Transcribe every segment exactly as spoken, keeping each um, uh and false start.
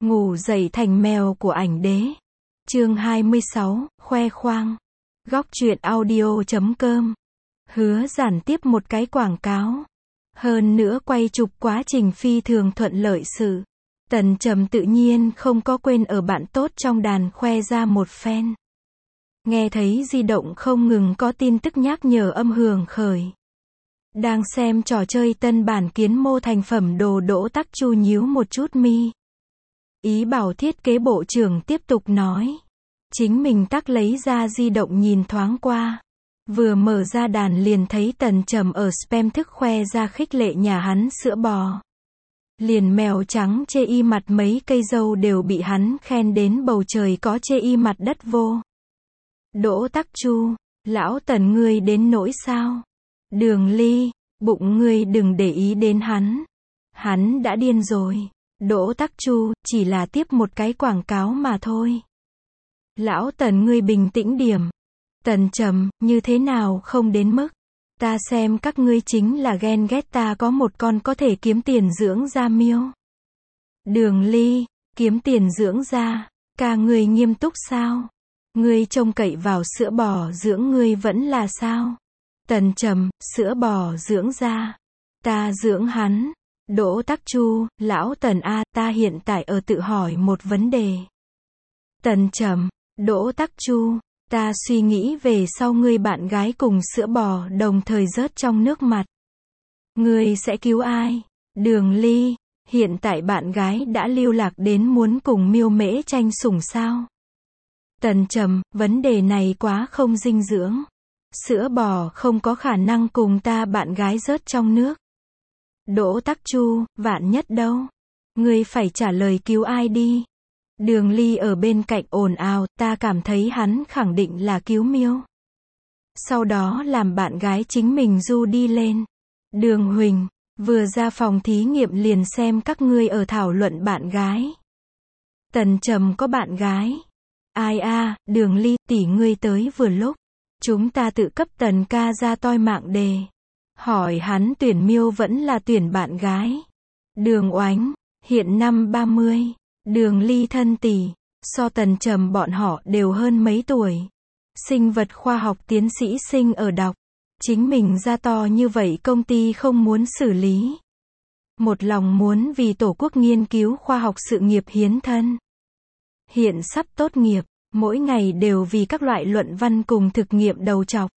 Ngủ dậy thành mèo của ảnh đế. Chương hai mươi sáu, khoe khoang. Góc truyện audio chấm com. Hứa Giản tiếp một cái quảng cáo. Hơn nữa quay chụp quá trình phi thường thuận lợi sự. Tần Trầm tự nhiên không có quên ở bạn tốt trong đàn khoe ra một phen. Nghe thấy di động không ngừng có tin tức nhắc nhở âm hưởng khởi. Đang xem trò chơi tân bản kiến mô thành phẩm đồ Đỗ Tắc Chu nhíu một chút mi. Ý bảo thiết kế bộ trưởng tiếp tục nói. Chính mình tắc lấy ra di động nhìn thoáng qua. Vừa mở ra đàn liền thấy Tần Trầm ở spam thức khoe ra khích lệ nhà hắn sữa bò. Liền mèo trắng chê y mặt mấy cây dâu đều bị hắn khen đến bầu trời có chê y mặt đất vô. Đỗ Tắc Chu, lão Tần ngươi đến nỗi sao? Đường Ly, bụng ngươi đừng để ý đến hắn. Hắn đã điên rồi. Đỗ Tắc Chu, chỉ là tiếp một cái quảng cáo mà thôi. Lão Tần ngươi bình tĩnh điểm. Tần Trầm, như thế nào không đến mức. Ta xem các ngươi chính là ghen ghét ta có một con có thể kiếm tiền dưỡng da miêu. Đường Ly, kiếm tiền dưỡng da, ca ngươi nghiêm túc sao? Ngươi trông cậy vào sữa bò dưỡng ngươi vẫn là sao? Tần Trầm, sữa bò dưỡng da. Ta dưỡng hắn. Đỗ Tắc Chu, lão Tần a, ta hiện tại ở tự hỏi một vấn đề. Tần Trầm, Đỗ Tắc Chu, ta suy nghĩ về sau ngươi bạn gái cùng sữa bò đồng thời rớt trong nước mặt. Ngươi sẽ cứu ai? Đường Ly, hiện tại bạn gái đã lưu lạc đến muốn cùng miêu mễ tranh sủng sao? Tần Trầm, vấn đề này quá không dinh dưỡng. Sữa bò không có khả năng cùng ta bạn gái rớt trong nước. Đỗ Tắc Chu, vạn nhất đâu? Ngươi phải trả lời cứu ai đi. Đường Ly ở bên cạnh ồn ào, ta cảm thấy hắn khẳng định là cứu miêu. Sau đó làm bạn gái chính mình du đi lên. Đường Huỳnh, vừa ra phòng thí nghiệm liền xem các ngươi ở thảo luận bạn gái. Tần Trầm có bạn gái. Ai a, Đường Ly, tỷ ngươi tới vừa lúc. Chúng ta tự cấp Tần ca ra toi mạng đề. Hỏi hắn tuyển miêu vẫn là tuyển bạn gái. Đường Oánh, hiện năm ba mươi. Đường Ly thân tỷ, so Tần Trầm bọn họ đều hơn mấy tuổi. Sinh vật khoa học tiến sĩ sinh ở đọc. Chính mình ra to như vậy công ty không muốn xử lý. Một lòng muốn vì tổ quốc nghiên cứu khoa học sự nghiệp hiến thân. Hiện sắp tốt nghiệp, mỗi ngày đều vì các loại luận văn cùng thực nghiệm đầu chọc.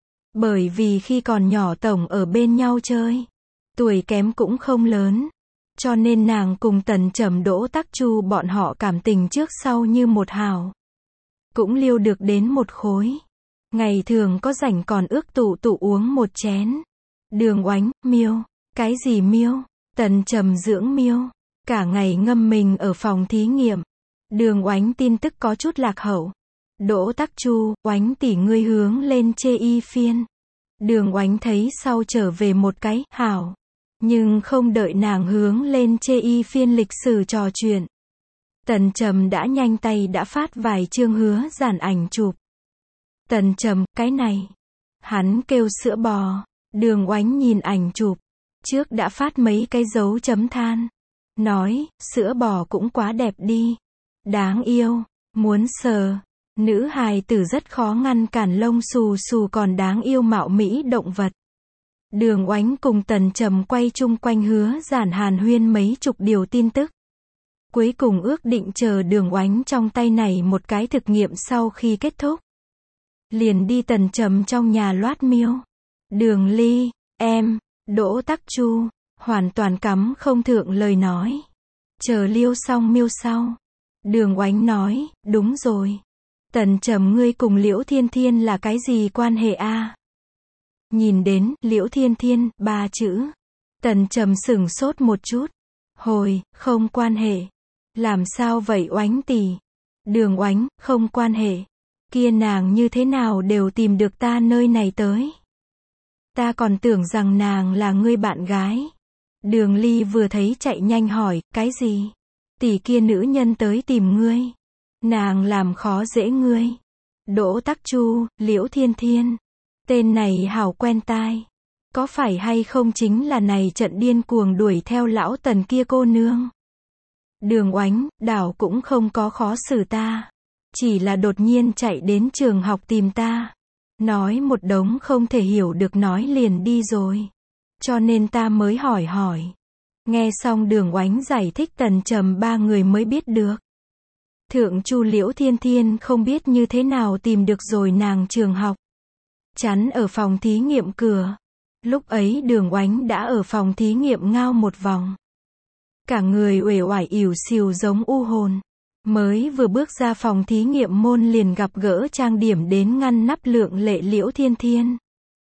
Bởi vì khi còn nhỏ tổng ở bên nhau chơi. Tuổi kém cũng không lớn. Cho nên nàng cùng Tần Trầm Đỗ Tắc Chu bọn họ cảm tình trước sau như một hào. Cũng liêu được đến một khối. Ngày thường có rảnh còn ước tụ tụ uống một chén. Đường Oánh, miêu. Cái gì miêu? Tần Trầm dưỡng miêu. Cả ngày ngâm mình ở phòng thí nghiệm. Đường Oánh tin tức có chút lạc hậu. Đỗ Tắc Chu, Oánh tỷ ngươi hướng lên chê y phiên. Đường Oánh thấy sau trở về một cái, hảo. Nhưng không đợi nàng hướng lên chê y phiên lịch sử trò chuyện. Tần Trầm đã nhanh tay đã phát vài chương Hứa Giản ảnh chụp. Tần Trầm, cái này. Hắn kêu sữa bò. Đường Oánh nhìn ảnh chụp. Trước đã phát mấy cái dấu chấm than. Nói, sữa bò cũng quá đẹp đi. Đáng yêu. Muốn sờ. Nữ hài tử rất khó ngăn cản lông xù xù còn đáng yêu mạo mỹ động vật. Đường Oánh cùng Tần Trầm quay chung quanh Hứa Giản hàn huyên mấy chục điều tin tức. Cuối cùng ước định chờ Đường Oánh trong tay này một cái thực nghiệm sau khi kết thúc. Liền đi Tần Trầm trong nhà loát miêu. Đường Ly, em, Đỗ Tắc Chu, hoàn toàn cắm không thượng lời nói. Chờ liêu xong miêu sau. Đường Oánh nói, đúng rồi. Tần Trầm ngươi cùng Liễu Thiên Thiên là cái gì quan hệ a? Nhìn đến, Liễu Thiên Thiên, ba chữ. Tần Trầm sửng sốt một chút. Hồi, không quan hệ. Làm sao vậy Oánh tỷ? Đường Oánh, không quan hệ. Kia nàng như thế nào đều tìm được ta nơi này tới. Ta còn tưởng rằng nàng là ngươi bạn gái. Đường Ly vừa thấy chạy nhanh hỏi, cái gì? Tỷ kia nữ nhân tới tìm ngươi. Nàng làm khó dễ ngươi. Đỗ Tắc Chu, Liễu Thiên Thiên. Tên này hảo quen tai. Có phải hay không chính là này trận điên cuồng đuổi theo lão Tần kia cô nương? Đường Oánh, đảo cũng không có khó xử ta. Chỉ là đột nhiên chạy đến trường học tìm ta. Nói một đống không thể hiểu được nói liền đi rồi. Cho nên ta mới hỏi hỏi. Nghe xong Đường Oánh giải thích Tần Trầm ba người mới biết được. Thượng Chu Liễu Thiên Thiên không biết như thế nào tìm được rồi nàng trường học. Chắn ở phòng thí nghiệm cửa. Lúc ấy Đường Oánh đã ở phòng thí nghiệm ngao một vòng. Cả người uể oải ỉu xìu giống u hồn. Mới vừa bước ra phòng thí nghiệm môn liền gặp gỡ trang điểm đến ngăn nắp lượng lệ Liễu Thiên Thiên.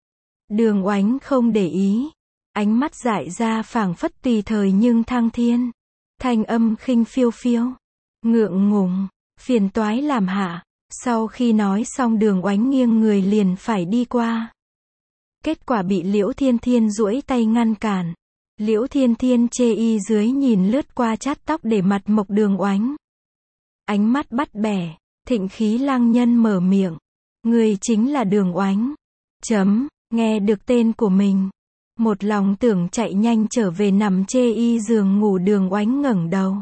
Đường Oánh không để ý. Ánh mắt dại ra phảng phất tùy thời nhưng thăng thiên. Thanh âm khinh phiêu phiêu. Ngượng ngùng, phiền toái làm hạ. Sau khi nói xong Đường Oánh nghiêng người liền phải đi qua. Kết quả bị Liễu Thiên Thiên duỗi tay ngăn cản. Liễu Thiên Thiên chê y dưới nhìn lướt qua chát tóc để mặt mộc Đường Oánh. Ánh mắt bắt bẻ, thịnh khí lang nhân mở miệng. Người chính là Đường Oánh. Chấm, nghe được tên của mình. Một lòng tưởng chạy nhanh trở về nằm chê y giường ngủ Đường Oánh ngẩng đầu.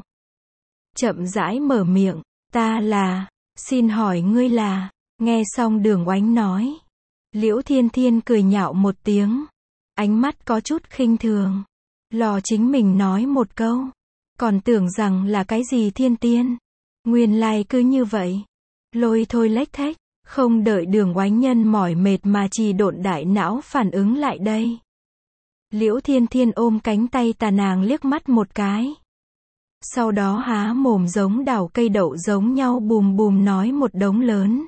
Chậm rãi mở miệng, ta là, xin hỏi ngươi là, nghe xong Đường Oánh nói. Liễu Thiên Thiên cười nhạo một tiếng. Ánh mắt có chút khinh thường. Lò chính mình nói một câu. Còn tưởng rằng là cái gì thiên tiên. Nguyên lai cứ như vậy. Lôi thôi lếch thếch. Không đợi Đường Oánh nhân mỏi mệt mà trì độn đại não phản ứng lại đây. Liễu Thiên Thiên ôm cánh tay tà nàng liếc mắt một cái. Sau đó há mồm giống đào cây đậu giống nhau bùm bùm nói một đống lớn.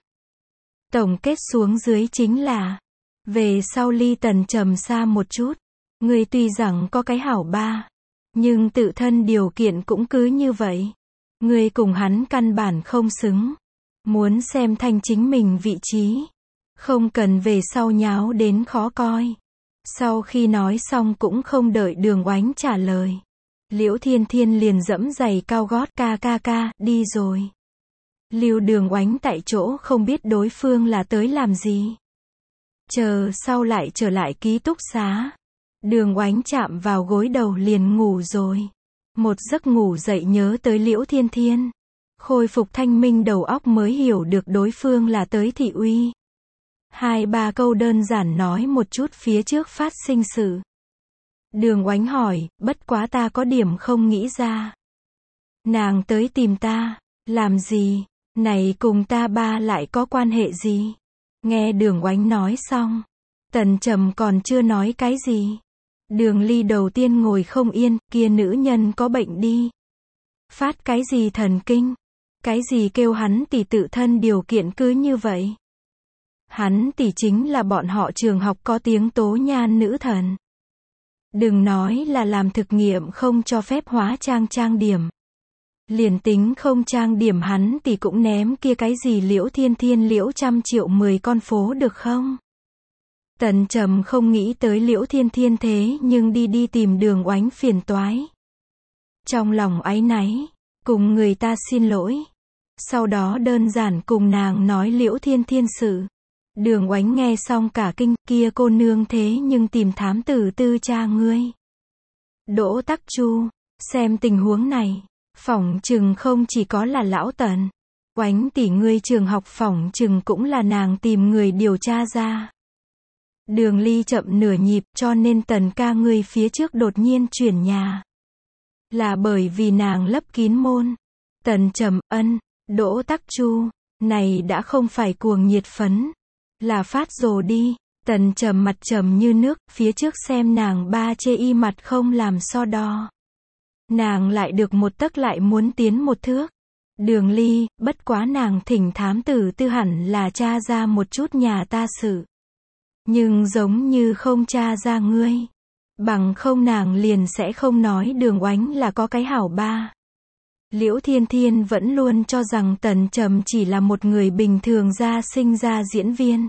Tổng kết xuống dưới chính là, về sau ly Tần Trầm xa một chút. Ngươi tuy rằng có cái hảo ba, nhưng tự thân điều kiện cũng cứ như vậy. Ngươi cùng hắn căn bản không xứng. Muốn xem thanh chính mình vị trí. Không cần về sau nháo đến khó coi. Sau khi nói xong cũng không đợi Đường Oánh trả lời. Liễu Thiên Thiên liền dẫm giày cao gót ca ca ca, đi rồi. Lưu Đường Oánh tại chỗ không biết đối phương là tới làm gì. Chờ sau lại trở lại ký túc xá. Đường Oánh chạm vào gối đầu liền ngủ rồi. Một giấc ngủ dậy nhớ tới Liễu Thiên Thiên. Khôi phục thanh minh đầu óc mới hiểu được đối phương là tới thị uy. Hai ba câu đơn giản nói một chút phía trước phát sinh sự. Đường Oánh hỏi, bất quá ta có điểm không nghĩ ra. Nàng tới tìm ta, làm gì, này cùng ta ba lại có quan hệ gì? Nghe Đường Oánh nói xong, Tần Trầm còn chưa nói cái gì. Đường Ly đầu tiên ngồi không yên, kia nữ nhân có bệnh đi. Phát cái gì thần kinh? Cái gì kêu hắn tỷ tự thân điều kiện cứ như vậy? Hắn tỷ chính là bọn họ trường học có tiếng tố nhan nữ thần. Đừng nói là làm thực nghiệm không cho phép hóa trang trang điểm. Liền tính không trang điểm hắn tỷ cũng ném kia cái gì Liễu Thiên Thiên Liễu trăm triệu mười con phố được không? Tần Trầm không nghĩ tới Liễu Thiên Thiên thế nhưng đi đi tìm Đường Oánh phiền toái. Trong lòng áy náy, cùng người ta xin lỗi. Sau đó đơn giản cùng nàng nói Liễu Thiên Thiên sự. Đường Oánh nghe xong cả kinh, kia cô nương thế nhưng tìm thám tử tư cha ngươi. Đỗ Tắc Chu, xem tình huống này, phỏng chừng không chỉ có là lão Tần. Oánh tỷ ngươi trường học phỏng chừng cũng là nàng tìm người điều tra ra. Đường Ly chậm nửa nhịp cho nên Tần ca ngươi phía trước đột nhiên chuyển nhà. Là bởi vì nàng lấp kín môn. Tần Trầm, ân, Đỗ Tắc Chu, này đã không phải cuồng nhiệt phấn. Là phát rồ đi. Tần Trầm mặt trầm như nước, phía trước xem nàng ba chê y mặt không làm so đo. Nàng lại được một tấc lại muốn tiến một thước. Đường Ly, bất quá nàng thỉnh thám tử tư hẳn là tra ra một chút nhà ta sự. Nhưng giống như không tra ra ngươi. Bằng không nàng liền sẽ không nói Đường Oánh là có cái hảo ba. Liễu Thiên Thiên vẫn luôn cho rằng Tần Trầm chỉ là một người bình thường ra sinh ra diễn viên.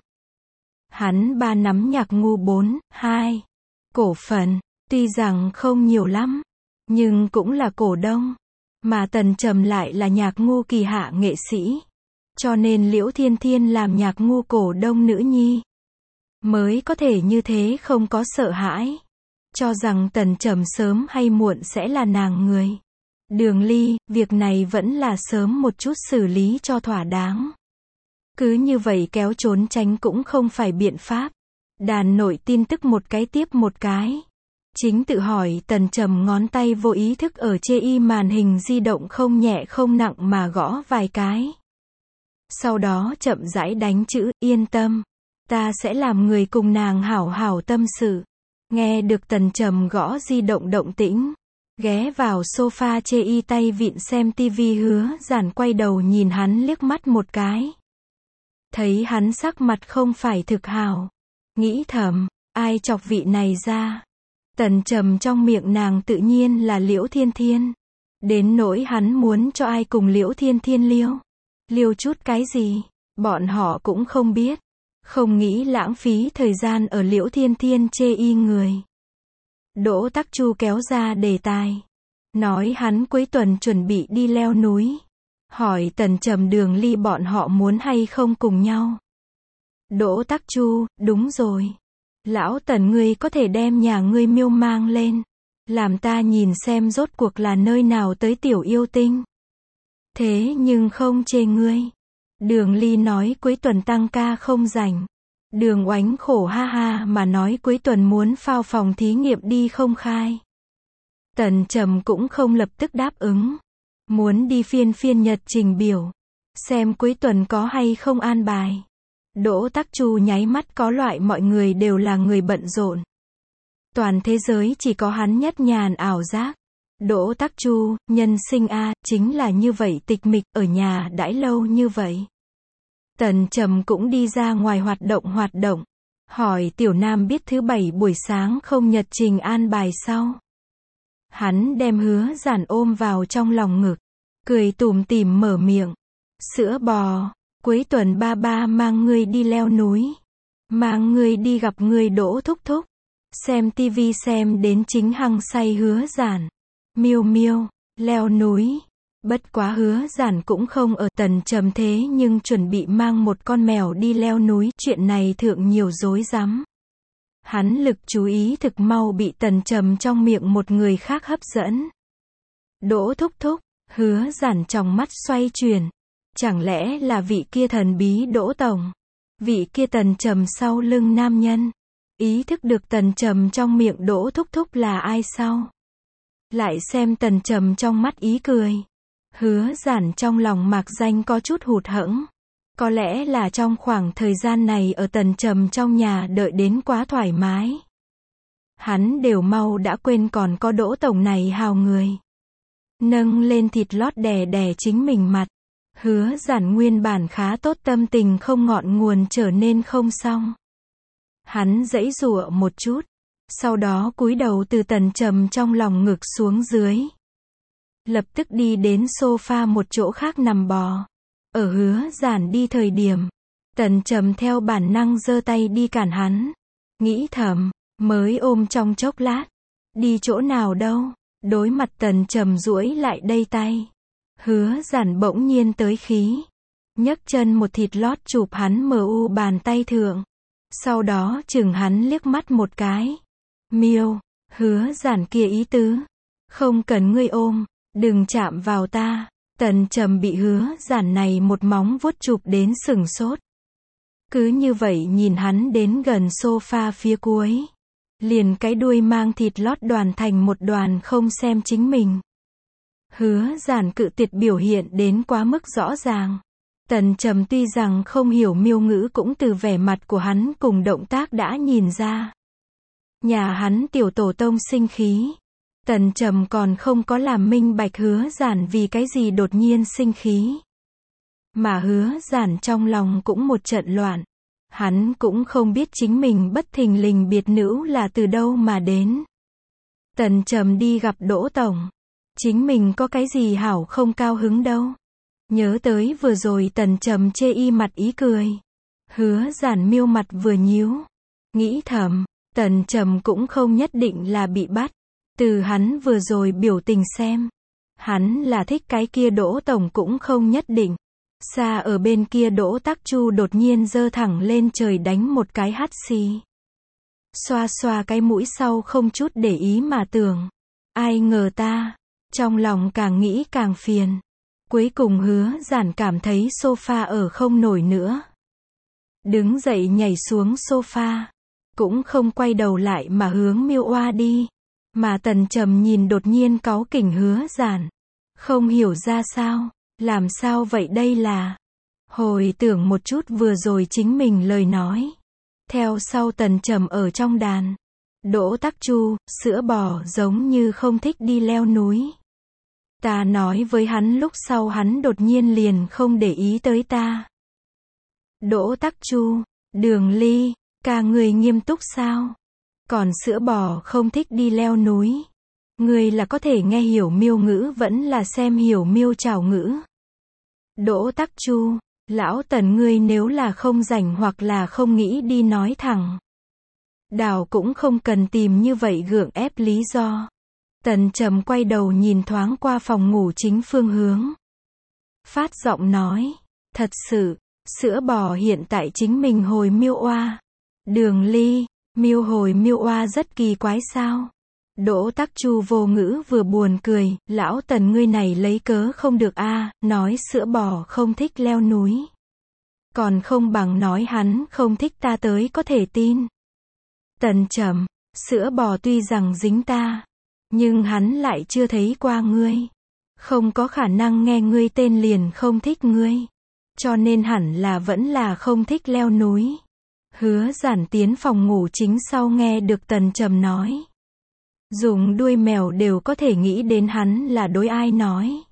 Hắn ba nắm nhạc ngu bốn, hai. Cổ phần, tuy rằng không nhiều lắm, nhưng cũng là cổ đông. Mà Tần Trầm lại là nhạc ngu kỳ hạ nghệ sĩ. Cho nên Liễu Thiên Thiên làm nhạc ngu cổ đông nữ nhi. Mới có thể như thế không có sợ hãi. Cho rằng Tần Trầm sớm hay muộn sẽ là nàng người. Đường Ly, việc này vẫn là sớm một chút xử lý cho thỏa đáng. Cứ như vậy kéo trốn tránh cũng không phải biện pháp. Đàn nội tin tức một cái tiếp một cái. Chính tự hỏi, Tần Trầm ngón tay vô ý thức ở chê y màn hình di động không nhẹ không nặng mà gõ vài cái. Sau đó chậm rãi đánh chữ, yên tâm. Ta sẽ làm người cùng nàng hảo hảo tâm sự. Nghe được Tần Trầm gõ di động động tĩnh. Ghé vào sofa chê y tay vịn xem tivi Hứa Giản quay đầu nhìn hắn liếc mắt một cái. Thấy hắn sắc mặt không phải thực hảo. Nghĩ thầm, ai chọc vị này ra. Tần Trầm trong miệng nàng tự nhiên là Liễu Thiên Thiên. Đến nỗi hắn muốn cho ai cùng Liễu Thiên Thiên liêu. Liêu chút cái gì, bọn họ cũng không biết. Không nghĩ lãng phí thời gian ở Liễu Thiên Thiên chê y người. Đỗ Tắc Chu kéo ra đề tài. Nói hắn cuối tuần chuẩn bị đi leo núi. Hỏi Tần Trầm Đường Ly bọn họ muốn hay không cùng nhau. Đỗ Tắc Chu, đúng rồi. Lão Tần ngươi có thể đem nhà ngươi miêu mang lên. Làm ta nhìn xem rốt cuộc là nơi nào tới tiểu yêu tinh. Thế nhưng không chê ngươi. Đường Ly nói cuối tuần tăng ca không rảnh. Đường Oánh khổ ha ha mà nói cuối tuần muốn phao phòng thí nghiệm đi không khai. Tần Trầm cũng không lập tức đáp ứng. Muốn đi phiên phiên nhật trình biểu. Xem cuối tuần có hay không an bài. Đỗ Tắc Chu nháy mắt có loại mọi người đều là người bận rộn. Toàn thế giới chỉ có hắn nhất nhàn ảo giác. Đỗ Tắc Chu, nhân sinh a, chính là như vậy tịch mịch ở nhà đãi lâu như vậy. Tần Trầm cũng đi ra ngoài hoạt động hoạt động. Hỏi Tiểu Nam biết thứ bảy buổi sáng không nhật trình an bài sau. Hắn đem Hứa Giản ôm vào trong lòng ngực. Cười tủm tỉm mở miệng. Sữa bò, cuối tuần ba ba mang ngươi đi leo núi. Mang ngươi đi gặp ngươi Đỗ thúc thúc. Xem tivi xem đến chính hăng say Hứa Giản. Miêu miêu, leo núi. Bất quá Hứa Giản cũng không ở. Tần Trầm thế nhưng chuẩn bị mang một con mèo đi leo núi. Chuyện này thượng nhiều rối rắm. Hắn lực chú ý thực mau bị Tần Trầm trong miệng một người khác hấp dẫn. Đỗ thúc thúc, Hứa Giản trong mắt xoay chuyển. Chẳng lẽ là vị kia thần bí Đỗ tổng? Vị kia Tần Trầm sau lưng nam nhân. Ý thức được Tần Trầm trong miệng Đỗ thúc thúc là ai sau? Lại xem Tần Trầm trong mắt ý cười. Hứa Giản trong lòng mạc danh có chút hụt hẫng. Có lẽ là trong khoảng thời gian này ở Tần Trầm trong nhà đợi đến quá thoải mái. Hắn đều mau đã quên còn có Đỗ tổng này hào người. Nâng lên thịt lót đè đè chính mình mặt. Hứa Giản nguyên bản khá tốt tâm tình không ngọn nguồn trở nên không xong. Hắn giãy giụa một chút. Sau đó cúi đầu từ Tần Trầm trong lòng ngực xuống dưới. Lập tức đi đến sofa một chỗ khác nằm bò. Ở Hứa Giản đi thời điểm. Tần Trầm theo bản năng giơ tay đi cản hắn. Nghĩ thầm, mới ôm trong chốc lát. Đi chỗ nào đâu. Đối mặt Tần Trầm duỗi lại đây tay. Hứa Giản bỗng nhiên tới khí. Nhấc chân một thịt lót chụp hắn mờ u bàn tay thượng. Sau đó chừng hắn liếc mắt một cái. Miêu, Hứa Giản kia ý tứ. Không cần ngươi ôm, đừng chạm vào ta. Tần Trầm bị Hứa Giản này một móng vuốt chụp đến sừng sốt. Cứ như vậy nhìn hắn đến gần sofa phía cuối. Liền cái đuôi mang thịt lót đoàn thành một đoàn không xem chính mình. Hứa Giản cự tuyệt biểu hiện đến quá mức rõ ràng. Tần Trầm tuy rằng không hiểu miêu ngữ cũng từ vẻ mặt của hắn cùng động tác đã nhìn ra. Nhà hắn tiểu tổ tông sinh khí. Tần Trầm còn không có làm minh bạch Hứa Giản vì cái gì đột nhiên sinh khí. Mà Hứa Giản trong lòng cũng một trận loạn. Hắn cũng không biết chính mình bất thình lình biệt nữ là từ đâu mà đến. Tần Trầm đi gặp Đỗ tổng. Chính mình có cái gì hảo không cao hứng đâu. Nhớ tới vừa rồi Tần Trầm chê y mặt ý cười. Hứa Giản miêu mặt vừa nhíu. Nghĩ thầm, Tần Trầm cũng không nhất định là bị bắt. Từ hắn vừa rồi biểu tình xem. Hắn là thích cái kia Đỗ tổng cũng không nhất định. Xa ở bên kia Đỗ Tắc Chu đột nhiên giơ thẳng lên trời đánh một cái hắt xì. Xoa xoa cái mũi sau không chút để ý mà tưởng. Ai ngờ ta. Trong lòng càng nghĩ càng phiền. Cuối cùng Hứa Giản cảm thấy sofa ở không nổi nữa. Đứng dậy nhảy xuống sofa. Cũng không quay đầu lại mà hướng Miêu Oa đi. Mà Tần Trầm nhìn đột nhiên cáu kỉnh Hứa Giản. Không hiểu ra sao. Làm sao vậy đây là. Hồi tưởng một chút vừa rồi chính mình lời nói. Theo sau Tần Trầm ở trong đàn. Đỗ Tắc Chu, sữa bò giống như không thích đi leo núi. Ta nói với hắn lúc sau hắn đột nhiên liền không để ý tới ta. Đỗ Tắc Chu, Đường Ly, ca người nghiêm túc sao? Còn sữa bò không thích đi leo núi. Người là có thể nghe hiểu miêu ngữ vẫn là xem hiểu miêu trảo ngữ. Đỗ Tắc Chu, lão Tần ngươi nếu là không rảnh hoặc là không nghĩ đi nói thẳng. Đào cũng không cần tìm như vậy gượng ép lý do. Tần Trầm quay đầu nhìn thoáng qua phòng ngủ chính phương hướng. Phát giọng nói, thật sự, sữa bò hiện tại chính mình hồi Miêu Oa. Đường Ly, miêu hồi Miêu Oa rất kỳ quái sao? Đỗ Tắc Chu vô ngữ vừa buồn cười, lão Tần ngươi này lấy cớ không được a, nói sữa bò không thích leo núi. Còn không bằng nói hắn không thích ta tới có thể tin. Tần Trầm, sữa bò tuy rằng dính ta, nhưng hắn lại chưa thấy qua ngươi. Không có khả năng nghe ngươi tên liền không thích ngươi. Cho nên hẳn là vẫn là không thích leo núi. Hứa Giản tiến phòng ngủ chính sau nghe được Tần Trầm nói. Dùng đuôi mèo đều có thể nghĩ đến hắn là đối ai nói.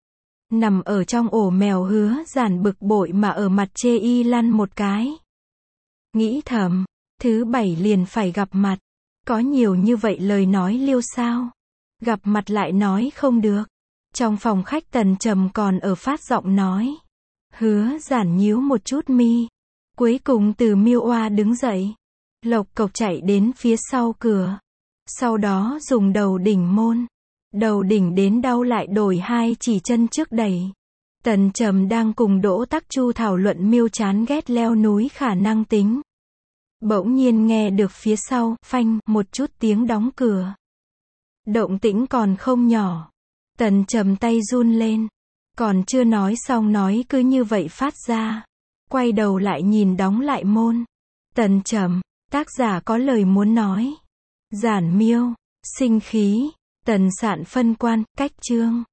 Nằm ở trong ổ mèo Hứa Giản bực bội mà ở mặt chê y lăn một cái. Nghĩ thầm, thứ bảy liền phải gặp mặt. Có nhiều như vậy lời nói liêu sao? Gặp mặt lại nói không được. Trong phòng khách Tần Trầm còn ở phát giọng nói. Hứa Giản nhíu một chút mi. Cuối cùng từ Miêu Oa đứng dậy. Lộc cộc chạy đến phía sau cửa. Sau đó dùng đầu đỉnh môn. Đầu đỉnh đến đau lại đổi hai chỉ chân trước đẩy. Tần Trầm đang cùng Đỗ Tắc Chu thảo luận Miêu chán ghét leo núi khả năng tính. Bỗng nhiên nghe được phía sau, phanh, một chút tiếng đóng cửa. Động tĩnh còn không nhỏ. Tần Trầm tay run lên. Còn chưa nói xong nói cứ như vậy phát ra. Quay đầu lại nhìn đóng lại môn. Tần Trầm, tác giả có lời muốn nói. Giản Miêu, sinh khí, Tần Sạn phân quan, cách chương.